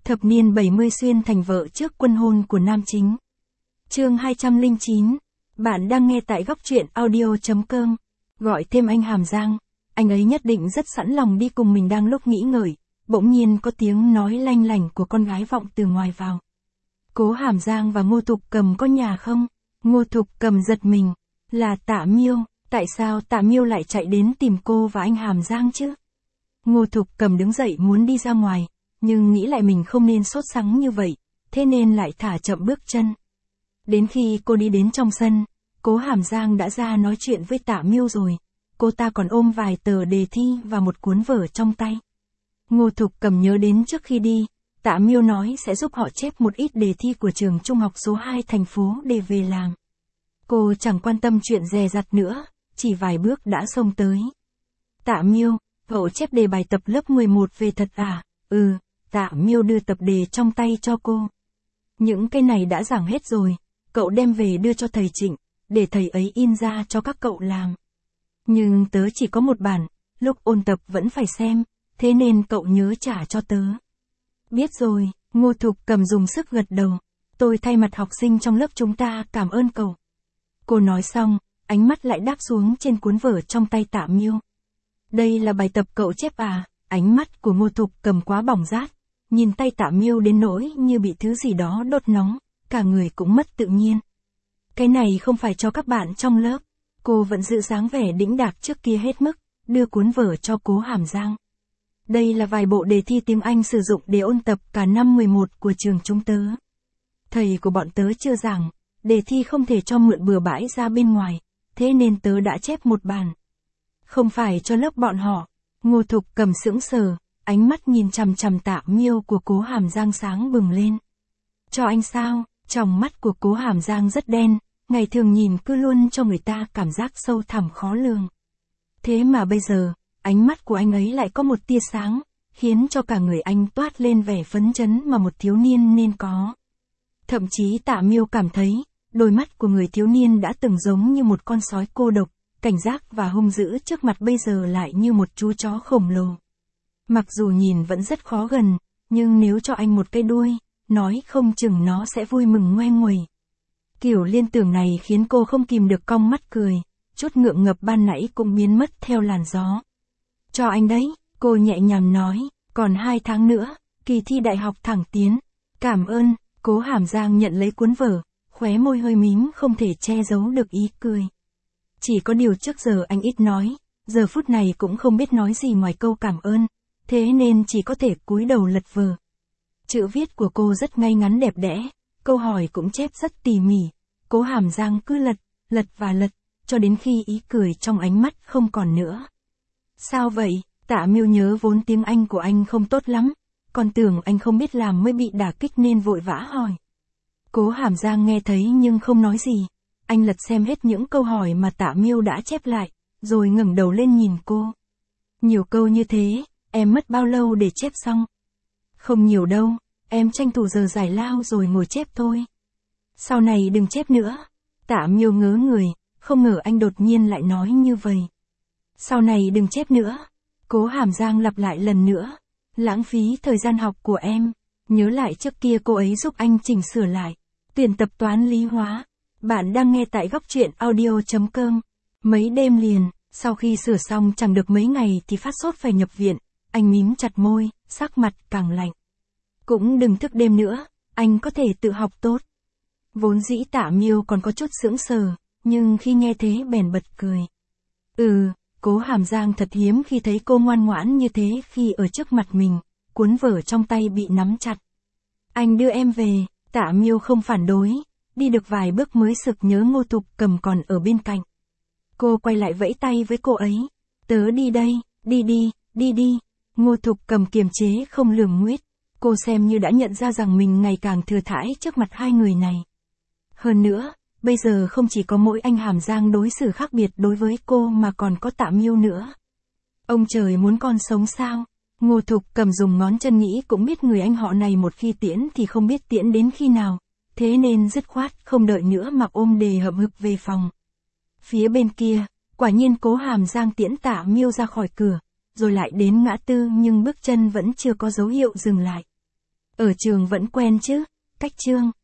Thập niên 70 xuyên thành vợ trước quân hôn của nam chính. Chương 209. Bạn đang nghe tại góc truyện audio.com. Gọi thêm anh Hàm Giang. Anh ấy nhất định rất sẵn lòng đi cùng mình. Đang lúc nghĩ ngợi, bỗng nhiên có tiếng nói lanh lảnh của con gái vọng từ ngoài vào. Cố Hàm Giang và Ngô Thục Cầm có nhà không? Ngô Thục Cầm giật mình. Là Tạ Miêu. Tại sao Tạ Miêu lại chạy đến tìm cô và anh Hàm Giang chứ? Ngô Thục Cầm đứng dậy muốn đi ra ngoài, nhưng nghĩ lại mình không nên sốt sắng như vậy, thế nên lại thả chậm bước chân. Đến khi cô đi đến trong sân, Cố Hàm Giang đã ra nói chuyện với Tạ Miêu rồi. Cô ta còn ôm vài tờ đề thi và một cuốn vở trong tay. Ngô Thục Cầm nhớ đến trước khi đi, Tạ Miêu nói sẽ giúp họ chép một ít đề thi của trường trung học số 2 thành phố để về làm. Cô chẳng quan tâm chuyện dè dặt nữa, chỉ vài bước đã xông tới. Tạ Miêu, cậu chép đề bài tập lớp 11 về thật à? Ừ. Tạ Miêu đưa tập đề trong tay cho cô. Những cái này đã giảng hết rồi, cậu đem về đưa cho thầy Trịnh, để thầy ấy in ra cho các cậu làm. Nhưng tớ chỉ có một bản, lúc ôn tập vẫn phải xem, thế nên cậu nhớ trả cho tớ. Biết rồi, Ngô Thục Cầm dùng sức gật đầu. Tôi thay mặt học sinh trong lớp chúng ta cảm ơn cậu. Cô nói xong, ánh mắt lại đáp xuống trên cuốn vở trong tay Tạ Miêu. Đây là bài tập cậu chép à? Ánh mắt của Ngô Thục Cầm quá bỏng rát, nhìn tay Tạ Miêu đến nỗi như bị thứ gì đó đốt nóng, cả người cũng mất tự nhiên. Cái này không phải cho các bạn trong lớp. Cô vẫn giữ dáng vẻ đĩnh đạc trước kia hết mức, đưa cuốn vở cho Cố Hàm Giang. Đây là vài bộ đề thi tiếng Anh sử dụng để ôn tập cả năm 11 của trường chúng tớ. Thầy của bọn tớ chưa giảng, đề thi không thể cho mượn bừa bãi ra bên ngoài, thế nên tớ đã chép một bản. Không phải cho lớp bọn họ. Ngô Thục Cầm sững sờ, ánh mắt nhìn chằm chằm Tạ Miêu của Cố Hàm Giang sáng bừng lên. Cho anh sao? Tròng mắt của Cố Hàm Giang rất đen, ngày thường nhìn cứ luôn cho người ta cảm giác sâu thẳm khó lường. Thế mà bây giờ, ánh mắt của anh ấy lại có một tia sáng, khiến cho cả người anh toát lên vẻ phấn chấn mà một thiếu niên nên có. Thậm chí Tạ Miêu cảm thấy, đôi mắt của người thiếu niên đã từng giống như một con sói cô độc, cảnh giác và hung dữ trước mặt bây giờ lại như một chú chó khổng lồ. Mặc dù nhìn vẫn rất khó gần, nhưng nếu cho anh một cái đuôi, nói không chừng nó sẽ vui mừng ngoe nguẩy. Kiểu liên tưởng này khiến cô không kìm được cong mắt cười, chút ngượng ngập ban nãy cũng biến mất theo làn gió. Cho anh đấy, cô nhẹ nhàng nói, còn 2 tháng nữa, kỳ thi đại học thẳng tiến. Cảm ơn. Cố Hàm Giang nhận lấy cuốn vở, khóe môi hơi mím không thể che giấu được ý cười. Chỉ có điều trước giờ anh ít nói, giờ phút này cũng không biết nói gì ngoài câu cảm ơn, thế nên chỉ có thể cúi đầu lật vở. Chữ viết của cô rất ngay ngắn đẹp đẽ, câu hỏi cũng chép rất tỉ mỉ. Cố Hàm Giang cứ lật và lật, cho đến khi ý cười trong ánh mắt không còn nữa. Sao vậy? Tạ Miêu nhớ vốn tiếng Anh của anh không tốt lắm, còn tưởng anh không biết làm mới bị đả kích nên vội vã hỏi. Cố Hàm Giang nghe thấy nhưng không nói gì. Anh lật xem hết những câu hỏi mà Tạ Miêu đã chép lại, rồi ngẩng đầu lên nhìn cô. Nhiều câu như thế, em mất bao lâu để chép xong? Không nhiều đâu, em tranh thủ giờ giải lao rồi ngồi chép thôi. Sau này đừng chép nữa. Tạ Miêu ngớ người, không ngờ anh đột nhiên lại nói như vậy. Sau này đừng chép nữa. Cố Hàm Giang lặp lại lần nữa. Lãng phí thời gian học của em. Nhớ lại trước kia cô ấy giúp anh chỉnh sửa lại. Tuyển tập toán lý hóa. Bạn đang nghe tại góc truyện audio.com. Mấy đêm liền, sau khi sửa xong chẳng được mấy ngày thì phát sốt phải nhập viện. Anh mím chặt môi, sắc mặt càng lạnh. Cũng đừng thức đêm nữa, anh có thể tự học tốt. Vốn dĩ Tạ Miêu còn có chút sững sờ, nhưng khi nghe thế bèn bật cười. Cố Hàm Giang thật hiếm khi thấy cô ngoan ngoãn như thế khi ở trước mặt mình, cuốn vở trong tay bị nắm chặt. Anh đưa em về. Tạ Miêu không phản đối, đi được vài bước mới sực nhớ Ngô Thục Cầm còn ở bên cạnh. Cô quay lại vẫy tay với cô ấy. Tớ đi đây, đi đi. Ngô Thục Cầm kiềm chế không lườm nguết. Cô xem như đã nhận ra rằng mình ngày càng thừa thãi trước mặt hai người này. Hơn nữa, bây giờ không chỉ có mỗi anh Hàm Giang đối xử khác biệt đối với cô mà còn có Tạ Miêu nữa. Ông trời muốn con sống sao? Ngô Thục Cầm dùng ngón chân nghĩ cũng biết người anh họ này một khi tiễn thì không biết tiễn đến khi nào, thế nên dứt khoát không đợi nữa mà ôm đề hậm hực về phòng. Phía bên kia, quả nhiên Cố Hàm Giang tiễn Tạ Miêu ra khỏi cửa, rồi lại đến ngã tư nhưng bước chân vẫn chưa có dấu hiệu dừng lại. Ở trường vẫn quen chứ? Cách Trương.